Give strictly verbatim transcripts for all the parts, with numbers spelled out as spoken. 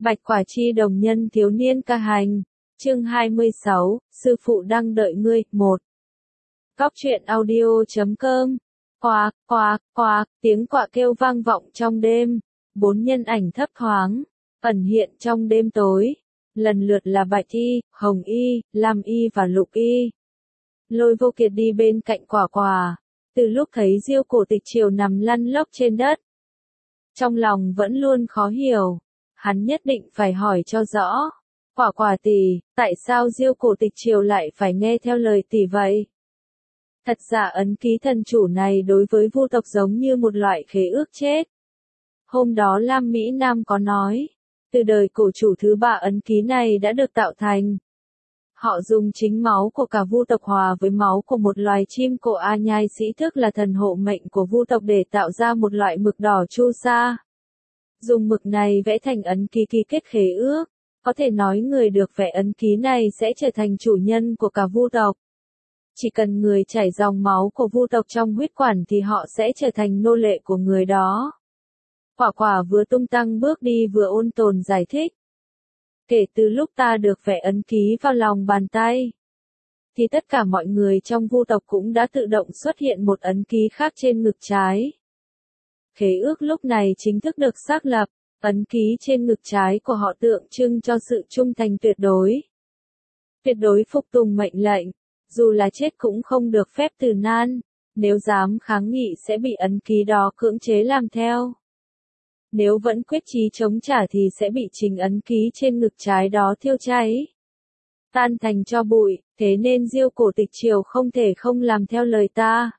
Bạch Quả Chi đồng nhân thiếu niên ca hành. Chương hai mươi sáu, sư phụ đang đợi ngươi. một. Cóc truyện audio chấm com. Quạc, quạc, quạc, tiếng quạ kêu vang vọng trong đêm. Bốn nhân ảnh thấp thoáng, ẩn hiện trong đêm tối. Lần lượt là Bạch Y, Hồng Y, Lam Y và Lục Y. Lôi Vô Kiệt đi bên cạnh Quả Quả. Từ lúc thấy Diêu Cổ Tịch Triều nằm lăn lóc trên đất, trong lòng vẫn luôn khó hiểu. Hắn nhất định phải hỏi cho rõ. Quả Quả tỷ, tại sao Diêu Cổ Tịch Triều lại phải nghe theo lời tỷ vậy? Thật ra ấn ký thần chủ này đối với Vu tộc giống như một loại khế ước chết. Hôm đó Lam Mỹ Nam có nói, từ đời cổ chủ thứ ba ấn ký này đã được tạo thành. Họ dùng chính máu của cả Vu tộc hòa với máu của một loài chim cổ A Nhai Sĩ thức là thần hộ mệnh của Vu tộc để tạo ra một loại mực đỏ chu sa. Dùng mực này vẽ thành ấn ký ký kết khế ước, có thể nói người được vẽ ấn ký này sẽ trở thành chủ nhân của cả Vu tộc. Chỉ cần người chảy dòng máu của Vu tộc trong huyết quản thì họ sẽ trở thành nô lệ của người đó. Quả Quả vừa tung tăng bước đi vừa ôn tồn giải thích. Kể từ lúc ta được vẽ ấn ký vào lòng bàn tay, thì tất cả mọi người trong Vu tộc cũng đã tự động xuất hiện một ấn ký khác trên ngực trái. Khế ước lúc này chính thức được xác lập, ấn ký trên ngực trái của họ tượng trưng cho sự trung thành tuyệt đối. Tuyệt đối phục tùng mệnh lệnh, dù là chết cũng không được phép từ nan, nếu dám kháng nghị sẽ bị ấn ký đó cưỡng chế làm theo. Nếu vẫn quyết chí chống trả thì sẽ bị chính ấn ký trên ngực trái đó thiêu cháy, tan thành tro bụi, thế nên Diêu Cổ Tịch Triều không thể không làm theo lời ta.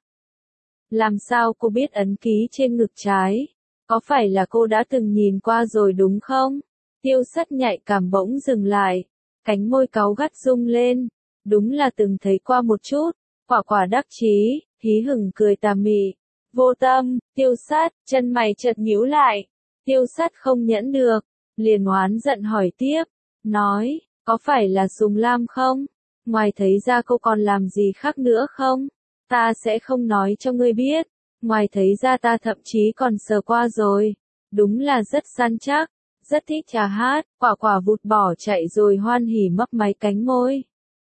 Làm sao cô biết ấn ký trên ngực trái? Có phải là cô đã từng nhìn qua rồi đúng không? Tiêu Sắt nhạy cảm bỗng dừng lại, cánh môi cáu gắt rung lên, đúng là từng thấy qua một chút. Quả Quả đắc chí, hí hửng cười tà mị. Vô Tâm, Tiêu Sắt, chân mày chợt nhíu lại. Tiêu Sắt không nhẫn được, liền oán giận hỏi tiếp, nói, có phải là Sùng Lam không? Ngoài thấy ra cô còn làm gì khác nữa không? Ta sẽ không nói cho ngươi biết, ngoài thấy ra ta thậm chí còn sờ qua rồi, đúng là rất săn chắc, rất thích trà hát. Quả Quả vụt bỏ chạy rồi hoan hỉ mấp máy cánh môi.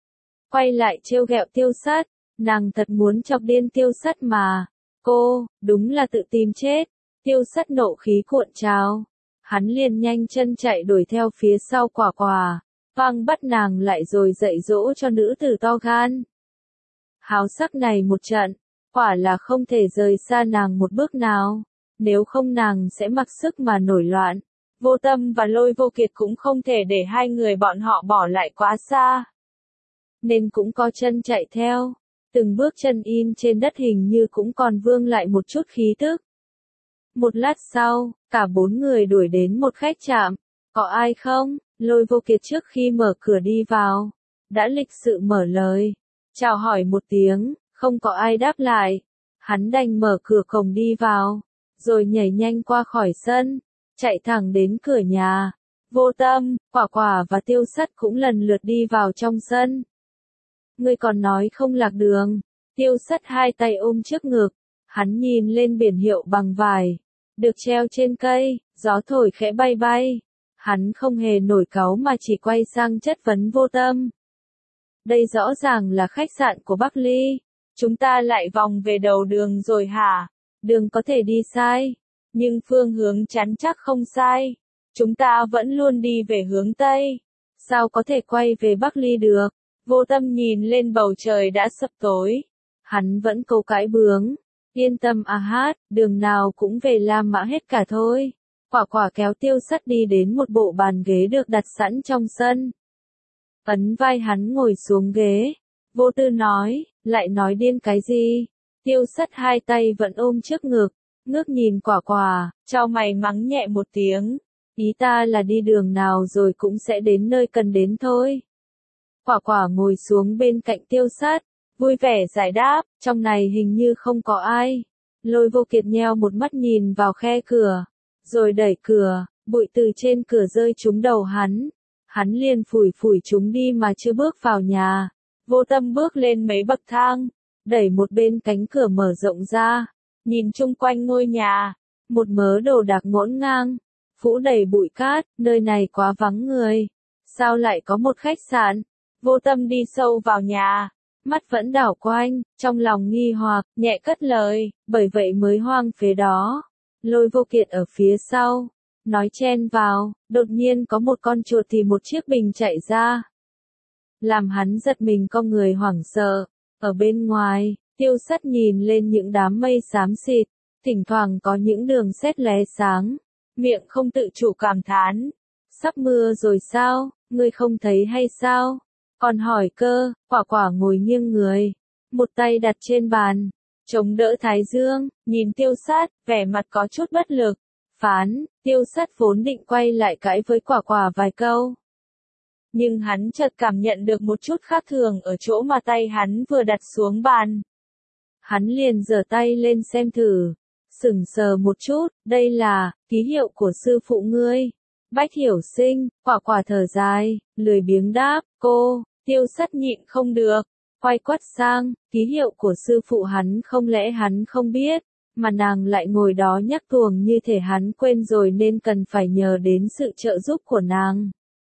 Quay lại trêu ghẹo Tiêu Sắt, nàng thật muốn chọc điên Tiêu Sắt mà, cô, đúng là tự tìm chết. Tiêu Sắt nộ khí cuộn trào, hắn liền nhanh chân chạy đuổi theo phía sau Quả Quả, văng bắt nàng lại rồi dạy dỗ cho nữ tử to gan. Háo sắc này một trận, quả là không thể rời xa nàng một bước nào, nếu không nàng sẽ mặc sức mà nổi loạn. Vô Tâm và Lôi Vô Kiệt cũng không thể để hai người bọn họ bỏ lại quá xa, nên cũng có chân chạy theo, từng bước chân in trên đất hình như cũng còn vương lại một chút khí tức. Một lát sau, cả bốn người đuổi đến một khách trạm. Có ai không? Lôi Vô Kiệt trước khi mở cửa đi vào, đã lịch sự mở lời, chào hỏi một tiếng, không có ai đáp lại. Hắn đành mở cửa cổng đi vào, rồi nhảy nhanh qua khỏi sân, chạy thẳng đến cửa nhà. Vô Tâm, Quả Quả và Tiêu Sắt cũng lần lượt đi vào trong sân. Ngươi còn nói không lạc đường. Tiêu Sắt hai tay ôm trước ngực, hắn nhìn lên biển hiệu bằng vải, được treo trên cây, gió thổi khẽ bay bay. Hắn không hề nổi cáu mà chỉ quay sang chất vấn Vô Tâm. Đây rõ ràng là khách sạn của Bắc Ly. Chúng ta lại vòng về đầu đường rồi hả? Đường có thể đi sai, nhưng phương hướng chắn chắc không sai. Chúng ta vẫn luôn đi về hướng Tây. Sao có thể quay về Bắc Ly được? Vô Tâm nhìn lên bầu trời đã sập tối. Hắn vẫn câu cãi bướng. Yên tâm à hát, đường nào cũng về La Mã hết cả thôi. Quả Quả kéo Tiêu Sắt đi đến một bộ bàn ghế được đặt sẵn trong sân. Ấn vai hắn ngồi xuống ghế. Vô Tư nói, lại nói điên cái gì? Tiêu Sắt hai tay vẫn ôm trước ngực, ngước nhìn Quả Quả, chau mày mắng nhẹ một tiếng. Ý ta là đi đường nào rồi cũng sẽ đến nơi cần đến thôi. Quả Quả ngồi xuống bên cạnh Tiêu Sắt, vui vẻ giải đáp, trong này hình như không có ai. Lôi Vô Kiệt nheo một mắt nhìn vào khe cửa, rồi đẩy cửa, bụi từ trên cửa rơi trúng đầu hắn. Hắn liền phủi phủi chúng đi mà chưa bước vào nhà. Vô Tâm bước lên mấy bậc thang, đẩy một bên cánh cửa mở rộng ra, nhìn chung quanh ngôi nhà, một mớ đồ đạc ngổn ngang, phủ đầy bụi cát, nơi này quá vắng người. Sao lại có một khách sạn? Vô Tâm đi sâu vào nhà, mắt vẫn đảo quanh, trong lòng nghi hoặc, nhẹ cất lời, bởi vậy mới hoang phế đó. Lôi Vô Kiệt ở phía sau, nói chen vào, đột nhiên có một con chuột thì một chiếc bình chạy ra. Làm hắn giật mình con người hoảng sợ, ở bên ngoài, Tiêu Sắt nhìn lên những đám mây xám xịt, thỉnh thoảng có những đường sét lóe sáng, miệng không tự chủ cảm thán. Sắp mưa rồi sao, ngươi không thấy hay sao? Còn hỏi cơ, Quả Quả ngồi nghiêng người, một tay đặt trên bàn, chống đỡ thái dương, nhìn Tiêu Sát, vẻ mặt có chút bất lực. Phán, Tiêu Sát vốn định quay lại cãi với Quả Quả vài câu. Nhưng hắn chợt cảm nhận được một chút khác thường ở chỗ mà tay hắn vừa đặt xuống bàn. Hắn liền giơ tay lên xem thử, sững sờ một chút, đây là ký hiệu của sư phụ ngươi. Bách Hiểu Sinh, Quả Quả thở dài, lười biếng đáp, cô. Tiêu Sắt nhịn không được, quay quắt sang, ký hiệu của sư phụ hắn không lẽ hắn không biết, mà nàng lại ngồi đó nhắc tuồng như thể hắn quên rồi nên cần phải nhờ đến sự trợ giúp của nàng.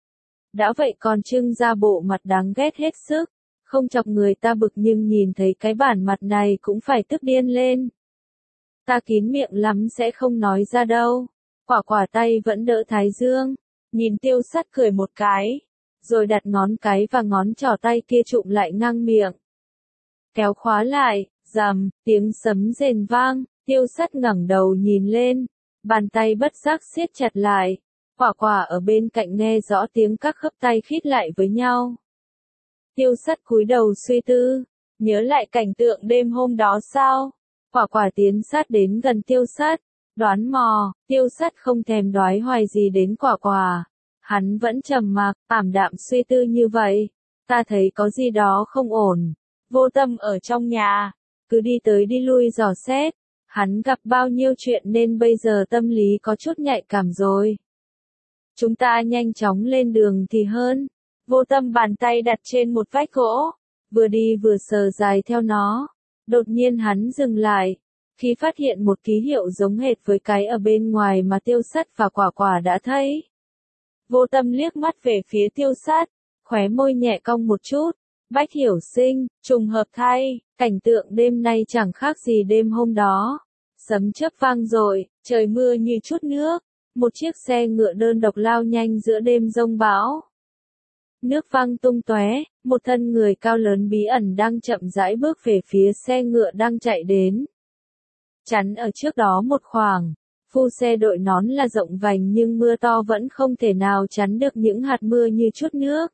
Đã vậy còn trưng ra bộ mặt đáng ghét hết sức, không chọc người ta bực nhưng nhìn thấy cái bản mặt này cũng phải tức điên lên. Ta kín miệng lắm sẽ không nói ra đâu. Quả Quả tay vẫn đỡ thái dương, nhìn Tiêu Sắt cười một cái, rồi đặt ngón cái và ngón trỏ tay kia chụm lại ngang miệng. Kéo khóa lại, rầm, tiếng sấm rền vang, Tiêu Sắt ngẩng đầu nhìn lên, bàn tay bất giác siết chặt lại. Quả Quả ở bên cạnh nghe rõ tiếng các khớp tay khít lại với nhau. Tiêu Sắt cúi đầu suy tư, nhớ lại cảnh tượng đêm hôm đó sao? Quả Quả tiến sát đến gần Tiêu Sắt, đoán mò, Tiêu Sắt không thèm đoái hoài gì đến Quả Quả. Hắn vẫn trầm mặc, ảm đạm suy tư như vậy. Ta thấy có gì đó không ổn. Vô Tâm ở trong nhà, cứ đi tới đi lui dò xét. Hắn gặp bao nhiêu chuyện nên bây giờ tâm lý có chút nhạy cảm rồi. Chúng ta nhanh chóng lên đường thì hơn. Vô Tâm bàn tay đặt trên một vách gỗ, vừa đi vừa sờ dài theo nó. Đột nhiên hắn dừng lại, khi phát hiện một ký hiệu giống hệt với cái ở bên ngoài mà Tiêu Sắt và Quả Quả đã thấy. Vô Tâm liếc mắt về phía Tiêu Sát, khóe môi nhẹ cong một chút. Bách Hiểu Sinh, trùng hợp thay, cảnh tượng đêm nay chẳng khác gì đêm hôm đó. Sấm chớp vang dội, trời mưa như chút nước, một chiếc xe ngựa đơn độc lao nhanh giữa đêm giông bão. Nước văng tung tóe, một thân người cao lớn bí ẩn đang chậm rãi bước về phía xe ngựa đang chạy đến. Chắn ở trước đó một khoảng. Phu xe đội nón là rộng vành nhưng mưa to vẫn không thể nào chắn được những hạt mưa như chút nước.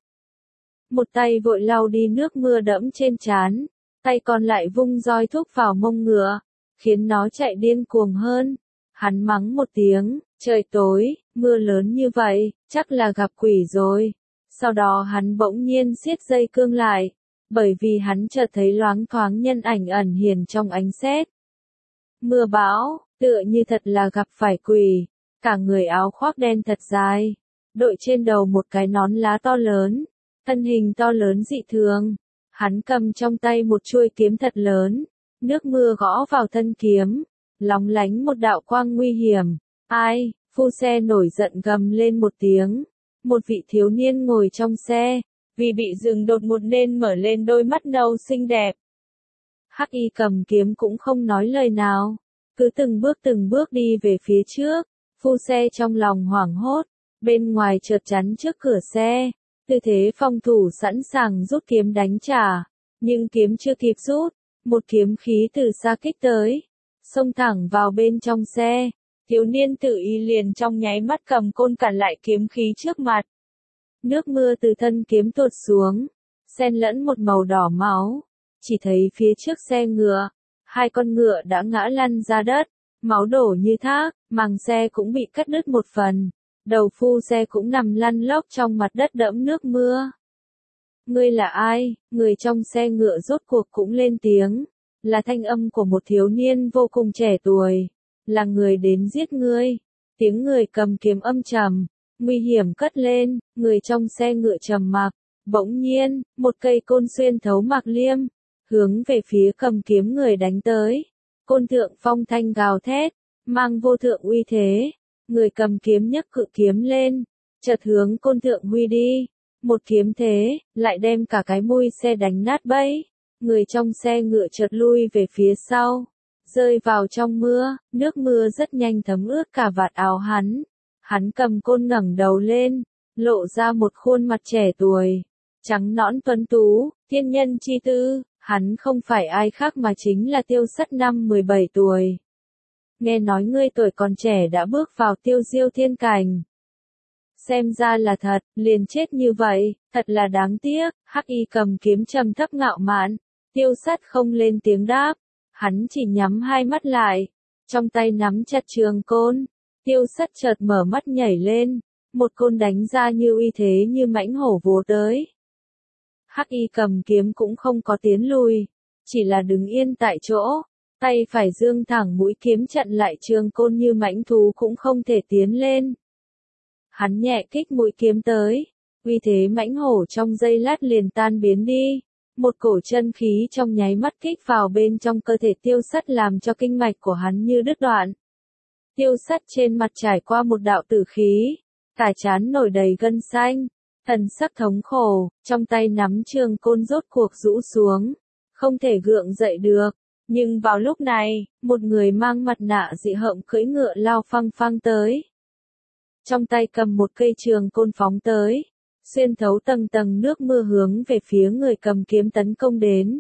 Một tay vội lau đi nước mưa đẫm trên trán, tay còn lại vung roi thúc vào mông ngựa, khiến nó chạy điên cuồng hơn. Hắn mắng một tiếng, trời tối, mưa lớn như vậy, chắc là gặp quỷ rồi. Sau đó hắn bỗng nhiên siết dây cương lại, bởi vì hắn chợt thấy loáng thoáng nhân ảnh ẩn hiện trong ánh sét. Mưa bão, tựa như thật là gặp phải quỷ, cả người áo khoác đen thật dài, đội trên đầu một cái nón lá to lớn, thân hình to lớn dị thường. Hắn cầm trong tay một chuôi kiếm thật lớn, nước mưa gõ vào thân kiếm, lóng lánh một đạo quang nguy hiểm. Ai? Phu xe nổi giận gầm lên một tiếng. Một vị thiếu niên ngồi trong xe, vì bị dừng đột ngột nên mở lên đôi mắt nâu xinh đẹp. Hắc Y cầm kiếm cũng không nói lời nào, cứ từng bước từng bước đi về phía trước. Phu xe trong lòng hoảng hốt, bên ngoài chợt chắn trước cửa xe, tư thế phòng thủ sẵn sàng rút kiếm đánh trả, nhưng kiếm chưa kịp rút, một kiếm khí từ xa kích tới, xông thẳng vào bên trong xe. Thiếu niên tự y liền trong nháy mắt cầm côn cản lại kiếm khí trước mặt. Nước mưa từ thân kiếm tuột xuống, xen lẫn một màu đỏ máu. Chỉ thấy phía trước xe ngựa, hai con ngựa đã ngã lăn ra đất, máu đổ như thác, màng xe cũng bị cắt đứt một phần. Đầu phu xe cũng nằm lăn lóc trong mặt đất đẫm nước mưa. Ngươi là ai? Người trong xe ngựa rốt cuộc cũng lên tiếng. Là thanh âm của một thiếu niên vô cùng trẻ tuổi. Là người đến giết ngươi. Tiếng người cầm kiếm âm trầm, nguy hiểm cất lên, người trong xe ngựa trầm mặc. Bỗng nhiên, một cây côn xuyên thấu mạc liêm, hướng về phía cầm kiếm người đánh tới. Côn thượng phong thanh gào thét, mang vô thượng uy thế. Người cầm kiếm nhấc cự kiếm lên, chợt hướng Côn Thượng huy đi. Một kiếm thế, lại đem cả cái mui xe đánh nát bấy. Người trong xe ngựa chợt lui về phía sau, rơi vào trong mưa, nước mưa rất nhanh thấm ướt cả vạt áo hắn. Hắn cầm côn ngẩng đầu lên, lộ ra một khuôn mặt trẻ tuổi, trắng nõn tuấn tú, thiên nhân chi tư. Hắn không phải ai khác mà chính là Tiêu Sắt năm mười bảy tuổi. Nghe nói ngươi tuổi còn trẻ đã bước vào tiêu diêu thiên cảnh. Xem ra là thật, liền chết như vậy, thật là đáng tiếc. Hắc y cầm kiếm trầm thấp ngạo mạn, Tiêu Sắt không lên tiếng đáp, hắn chỉ nhắm hai mắt lại, trong tay nắm chặt trường côn. Tiêu Sắt chợt mở mắt nhảy lên, một côn đánh ra như uy thế như mãnh hổ vồ tới. Hắc y cầm kiếm cũng không có tiến lùi, chỉ là đứng yên tại chỗ, tay phải dương thẳng mũi kiếm chặn lại trường côn như mãnh thú cũng không thể tiến lên. Hắn nhẹ kích mũi kiếm tới, uy thế mãnh hổ trong giây lát liền tan biến đi, một cổ chân khí trong nháy mắt kích vào bên trong cơ thể Tiêu Sắt làm cho kinh mạch của hắn như đứt đoạn. Tiêu Sắt trên mặt trải qua một đạo tử khí, cả trán nổi đầy gân xanh, thần sắc thống khổ, trong tay nắm trường côn rốt cuộc rũ xuống, không thể gượng dậy được. Nhưng vào lúc này, một người mang mặt nạ dị hợm cưỡi ngựa lao phăng phăng tới. Trong tay cầm một cây trường côn phóng tới, xuyên thấu tầng tầng nước mưa hướng về phía người cầm kiếm tấn công đến.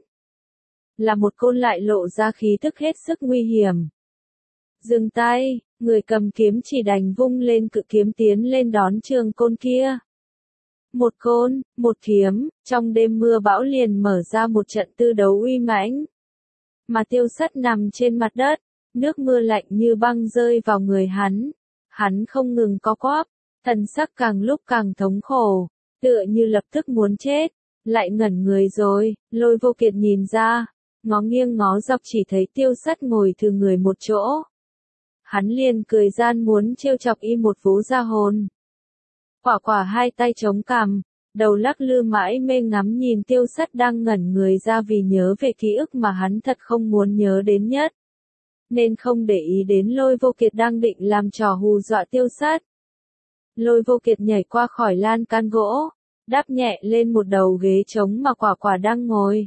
Là một côn lại lộ ra khí tức hết sức nguy hiểm. Dừng tay, người cầm kiếm chỉ đành vung lên cự kiếm tiến lên đón trường côn kia. Một côn, một kiếm, trong đêm mưa bão liền mở ra một trận tư đấu uy mãnh. Mà Tiêu Sắt nằm trên mặt đất, nước mưa lạnh như băng rơi vào người hắn. Hắn không ngừng co quắp, thần sắc càng lúc càng thống khổ, tựa như lập tức muốn chết. Lại ngẩn người rồi, Lôi Vô Kiệt nhìn ra, ngó nghiêng ngó dọc chỉ thấy Tiêu Sắt ngồi thừa người một chỗ. Hắn liền cười gian muốn trêu chọc y một vú ra hồn. Quả quả hai tay chống cằm, đầu lắc lư mãi mê ngắm nhìn Tiêu Sắt đang ngẩn người ra vì nhớ về ký ức mà hắn thật không muốn nhớ đến nhất. Nên không để ý đến Lôi Vô Kiệt đang định làm trò hù dọa Tiêu Sắt. Lôi Vô Kiệt nhảy qua khỏi lan can gỗ, đáp nhẹ lên một đầu ghế trống mà quả quả đang ngồi.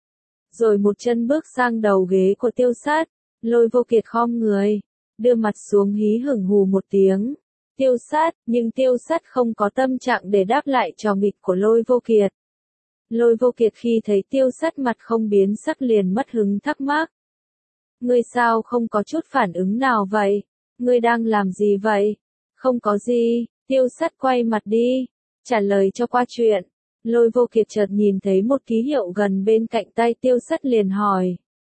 Rồi một chân bước sang đầu ghế của Tiêu Sắt, Lôi Vô Kiệt khom người, đưa mặt xuống hí hửng hù một tiếng. Tiêu Sắt, nhưng Tiêu Sắt không có tâm trạng để đáp lại trò nghịch của Lôi Vô Kiệt. Lôi Vô Kiệt khi thấy Tiêu Sắt mặt không biến sắc liền mất hứng thắc mắc. Ngươi sao không có chút phản ứng nào vậy? Ngươi đang làm gì vậy? Không có gì, Tiêu Sắt quay mặt đi, trả lời cho qua chuyện. Lôi Vô Kiệt chợt nhìn thấy một ký hiệu gần bên cạnh tay Tiêu Sắt liền hỏi.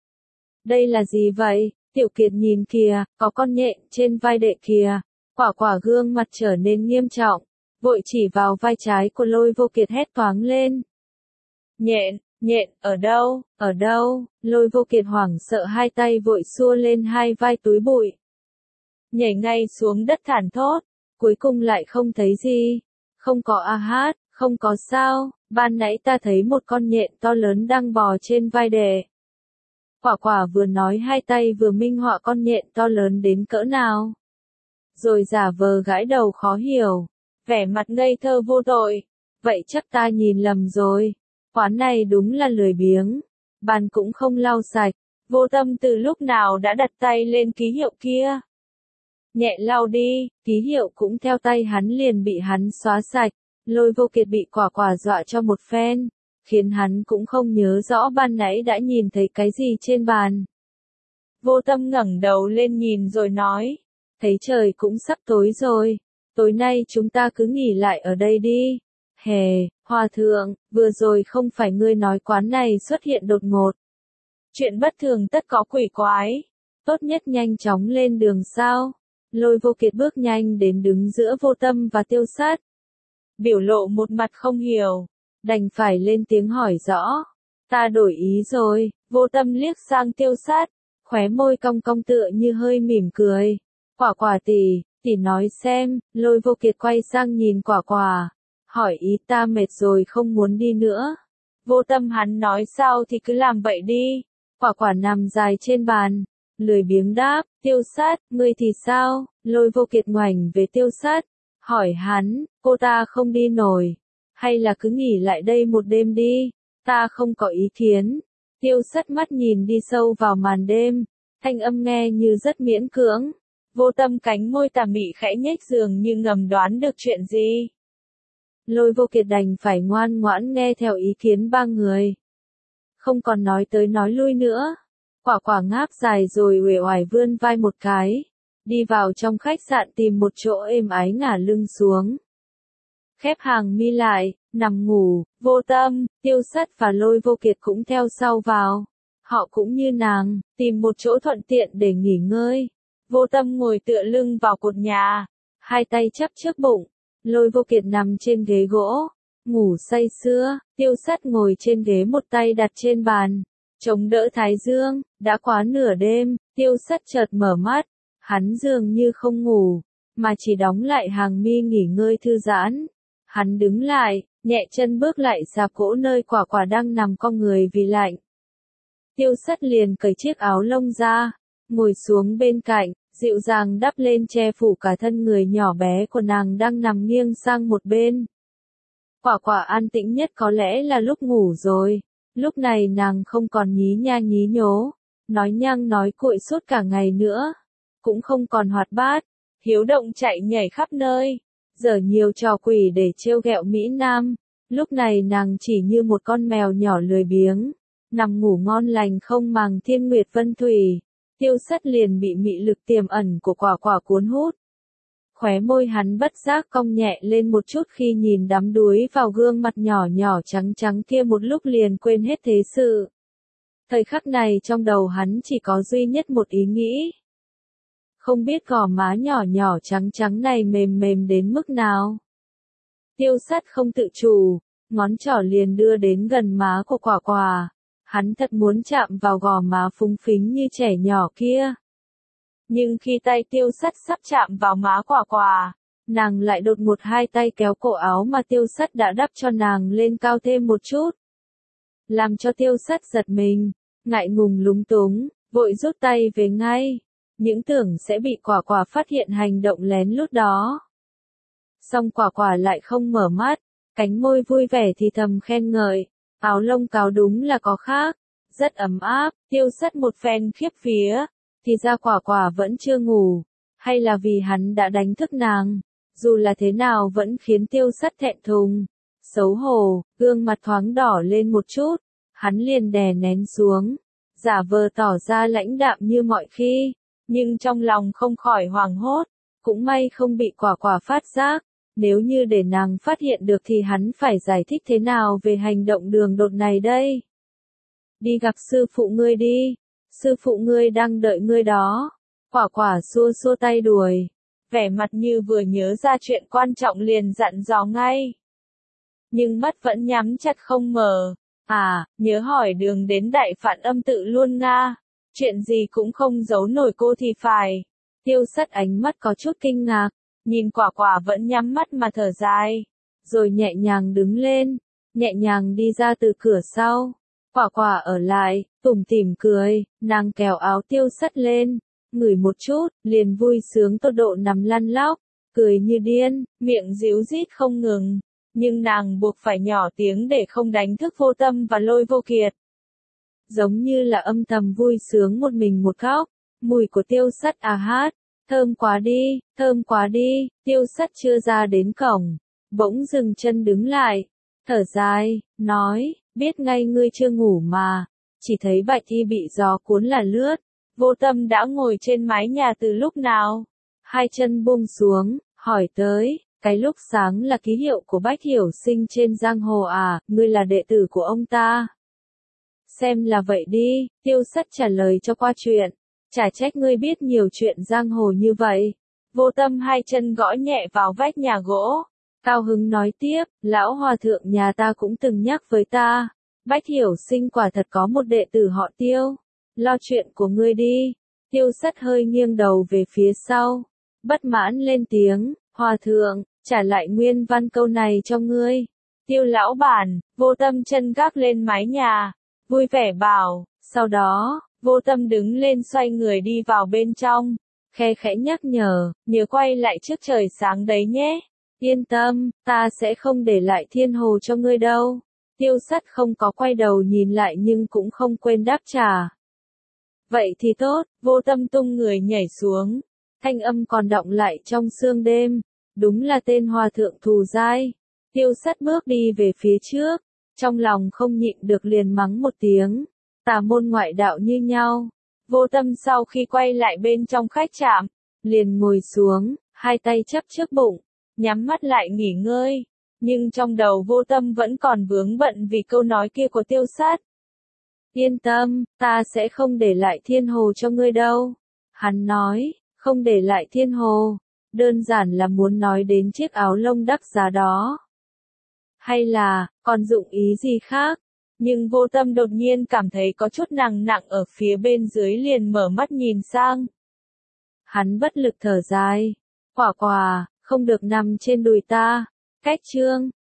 Đây là gì vậy? Tiểu Kiệt nhìn kìa, có con nhện trên vai đệ kìa. Quả quả gương mặt trở nên nghiêm trọng, vội chỉ vào vai trái của Lôi Vô Kiệt hét toáng lên. Nhện, nhện, ở đâu, ở đâu? Lôi Vô Kiệt hoảng sợ hai tay vội xua lên hai vai túi bụi. Nhảy ngay xuống đất thản thốt, cuối cùng lại không thấy gì. Không có a hát, không có sao, ban nãy ta thấy một con nhện to lớn đang bò trên vai đệ. Quả quả vừa nói hai tay vừa minh họa con nhện to lớn đến cỡ nào. Rồi giả vờ gãi đầu khó hiểu, vẻ mặt ngây thơ vô tội. Vậy chắc ta nhìn lầm rồi, quán này đúng là lười biếng, bàn cũng không lau sạch. Vô Tâm từ lúc nào đã đặt tay lên ký hiệu kia. Nhẹ lau đi, ký hiệu cũng theo tay hắn liền bị hắn xóa sạch. Lôi Vô Kiệt bị quả quả dọa cho một phen, khiến hắn cũng không nhớ rõ ban nãy đã nhìn thấy cái gì trên bàn. Vô Tâm ngẩng đầu lên nhìn rồi nói. Thấy trời cũng sắp tối rồi, tối nay chúng ta cứ nghỉ lại ở đây đi. Hề, Hòa thượng, vừa rồi không phải ngươi nói quán này xuất hiện đột ngột. Chuyện bất thường tất có quỷ quái, tốt nhất nhanh chóng lên đường sao. Lôi Vô Kiệt bước nhanh đến đứng giữa Vô Tâm và Tiêu Sắt. Biểu lộ một mặt không hiểu, đành phải lên tiếng hỏi rõ. Ta đổi ý rồi. Vô Tâm liếc sang Tiêu Sắt, khóe môi cong cong tựa như hơi mỉm cười. Quả quả tỷ, tỷ nói xem. Lôi Vô Kiệt quay sang nhìn quả quả, hỏi ý ta mệt rồi không muốn đi nữa. Vô Tâm hắn nói sao thì cứ làm vậy đi. Quả quả nằm dài trên bàn, lười biếng đáp. Tiêu Sắt, ngươi thì sao? Lôi Vô Kiệt ngoảnh về Tiêu Sắt, hỏi hắn, cô ta không đi nổi, hay là cứ nghỉ lại đây một đêm đi, ta không có ý kiến. Tiêu Sắt mắt nhìn đi sâu vào màn đêm, thanh âm nghe như rất miễn cưỡng. Vô Tâm cánh môi tà mị khẽ nhếch dường như ngầm đoán được chuyện gì. Lôi Vô Kiệt đành phải ngoan ngoãn nghe theo ý kiến ba người. Không còn nói tới nói lui nữa. Quả Quả ngáp dài rồi uể oải vươn vai một cái, đi vào trong khách sạn tìm một chỗ êm ái ngả lưng xuống. Khép hàng mi lại, nằm ngủ. Vô Tâm, Tiêu Sắt và Lôi Vô Kiệt cũng theo sau vào. Họ cũng như nàng, tìm một chỗ thuận tiện để nghỉ ngơi. Vô Tâm ngồi tựa lưng vào cột nhà, hai tay chắp trước bụng. Lôi Vô Kiệt nằm trên ghế gỗ, ngủ say sưa. Tiêu Sắt ngồi trên ghế một tay đặt trên bàn, chống đỡ thái dương. Đã quá nửa đêm, Tiêu Sắt chợt mở mắt. Hắn dường như không ngủ, mà chỉ đóng lại hàng mi nghỉ ngơi thư giãn. Hắn đứng lại, nhẹ chân bước lại rạp gỗ nơi Quả Quả đang nằm cong người vì lạnh. Tiêu Sắt liền cởi chiếc áo lông ra, ngồi xuống bên cạnh, dịu dàng đắp lên che phủ cả thân người nhỏ bé của nàng đang nằm nghiêng sang một bên. Quả Quả an tĩnh nhất có lẽ là lúc ngủ rồi. Lúc này nàng không còn nhí nha nhí nhố, nói nhăng nói cuội suốt cả ngày nữa. Cũng không còn hoạt bát, hiếu động chạy nhảy khắp nơi, giở nhiều trò quỷ để trêu ghẹo Mỹ Nam. Lúc này nàng chỉ như một con mèo nhỏ lười biếng, nằm ngủ ngon lành không màng thiên nguyệt vân thủy. Tiêu Sắt liền bị mị lực tiềm ẩn của Quả Quả cuốn hút. Khóe môi hắn bất giác cong nhẹ lên một chút khi nhìn đắm đuối vào gương mặt nhỏ nhỏ trắng trắng kia, một lúc liền quên hết thế sự. Thời khắc này trong đầu hắn chỉ có duy nhất một ý nghĩ. Không biết gò má nhỏ nhỏ trắng trắng này mềm mềm đến mức nào. Tiêu Sắt không tự chủ, ngón trỏ liền đưa đến gần má của Quả Quả. Hắn thật muốn chạm vào gò má phúng phính như trẻ nhỏ kia. Nhưng khi tay Tiêu Sắt sắp chạm vào má Quả Quả, nàng lại đột một hai tay kéo cổ áo mà Tiêu Sắt đã đắp cho nàng lên cao thêm một chút. Làm cho Tiêu Sắt giật mình, ngại ngùng lúng túng, vội rút tay về ngay. Những tưởng sẽ bị Quả Quả phát hiện hành động lén lút đó. Song Quả Quả lại không mở mắt, cánh môi vui vẻ thì thầm khen ngợi. Áo lông cáo đúng là có khác, rất ấm áp. Tiêu Sắt một phen khiếp vía, thì ra Quả Quả vẫn chưa ngủ, hay là vì hắn đã đánh thức nàng. Dù là thế nào vẫn khiến Tiêu Sắt thẹn thùng, xấu hổ, gương mặt thoáng đỏ lên một chút. Hắn liền đè nén xuống, giả vờ tỏ ra lãnh đạm như mọi khi, nhưng trong lòng không khỏi hoảng hốt. Cũng may không bị Quả Quả phát giác. Nếu như để nàng phát hiện được thì hắn phải giải thích thế nào về hành động đường đột này đây? Đi gặp sư phụ ngươi đi, sư phụ ngươi đang đợi ngươi đó. Quả Quả xua xua tay đuổi, vẻ mặt như vừa nhớ ra chuyện quan trọng liền dặn dò ngay. Nhưng mắt vẫn nhắm chặt không mở. À, nhớ hỏi đường đến Đại Phạn Âm tự luôn nga, chuyện gì cũng không giấu nổi cô thì phải. Tiêu Sắt ánh mắt có chút kinh ngạc. Nhìn Quả Quả vẫn nhắm mắt mà thở dài, rồi nhẹ nhàng đứng lên, nhẹ nhàng đi ra từ cửa sau. Quả Quả ở lại, tủm tỉm cười, nàng kéo áo Tiêu Sắt lên, ngửi một chút, liền vui sướng tột độ nằm lăn lóc, cười như điên, miệng díu dít không ngừng. Nhưng nàng buộc phải nhỏ tiếng để không đánh thức Vô Tâm và Lôi Vô Kiệt. Giống như là âm thầm vui sướng một mình một góc, mùi của Tiêu Sắt à hát. Thơm quá đi, thơm quá đi. Tiêu Sắt chưa ra đến cổng, bỗng dừng chân đứng lại, thở dài, nói, biết ngay ngươi chưa ngủ mà. Chỉ thấy Bạch Y bị gió cuốn là lướt. Vô Tâm đã ngồi trên mái nhà từ lúc nào? Hai chân buông xuống, hỏi tới, cái lúc sáng là ký hiệu của Bách Hiểu Sinh trên giang hồ à, ngươi là đệ tử của ông ta? Xem là vậy đi. Tiêu Sắt trả lời cho qua chuyện. Chả trách ngươi biết nhiều chuyện giang hồ như vậy. Vô Tâm hai chân gõ nhẹ vào vách nhà gỗ, cao hứng nói tiếp, lão hòa thượng nhà ta cũng từng nhắc với ta, Bách Hiểu Sinh quả thật có một đệ tử họ Tiêu. Lo chuyện của ngươi đi. Tiêu Sắt hơi nghiêng đầu về phía sau, bất mãn lên tiếng, hòa thượng, trả lại nguyên văn câu này cho ngươi. Tiêu lão bản. Vô Tâm chân gác lên mái nhà, vui vẻ bảo. Sau đó, Vô Tâm đứng lên xoay người đi vào bên trong. khe khẽ nhắc nhở, nhớ quay lại trước trời sáng đấy nhé. Yên tâm, ta sẽ không để lại thiên hồ cho ngươi đâu. Tiêu Sắt không có quay đầu nhìn lại nhưng cũng không quên đáp trả. Vậy thì tốt, Vô Tâm tung người nhảy xuống. Thanh âm còn đọng lại trong sương đêm. Đúng là tên hòa thượng thù dai. Tiêu Sắt bước đi về phía trước. Trong lòng không nhịn được liền mắng một tiếng. Tà môn ngoại đạo như nhau. Vô Tâm sau khi quay lại bên trong khách trạm, liền ngồi xuống, hai tay chấp trước bụng, nhắm mắt lại nghỉ ngơi. Nhưng trong đầu Vô Tâm vẫn còn vướng bận vì câu nói kia của Tiêu Sắt. Yên tâm, ta sẽ không để lại thiên hồ cho ngươi đâu. Hắn nói, không để lại thiên hồ, đơn giản là muốn nói đến chiếc áo lông đắt giá đó. Hay là, còn dụng ý gì khác? Nhưng Vô Tâm đột nhiên cảm thấy có chút nặng nặng ở phía bên dưới liền mở mắt nhìn sang. Hắn bất lực thở dài. Quả quả, không được nằm trên đùi ta. Cách chương,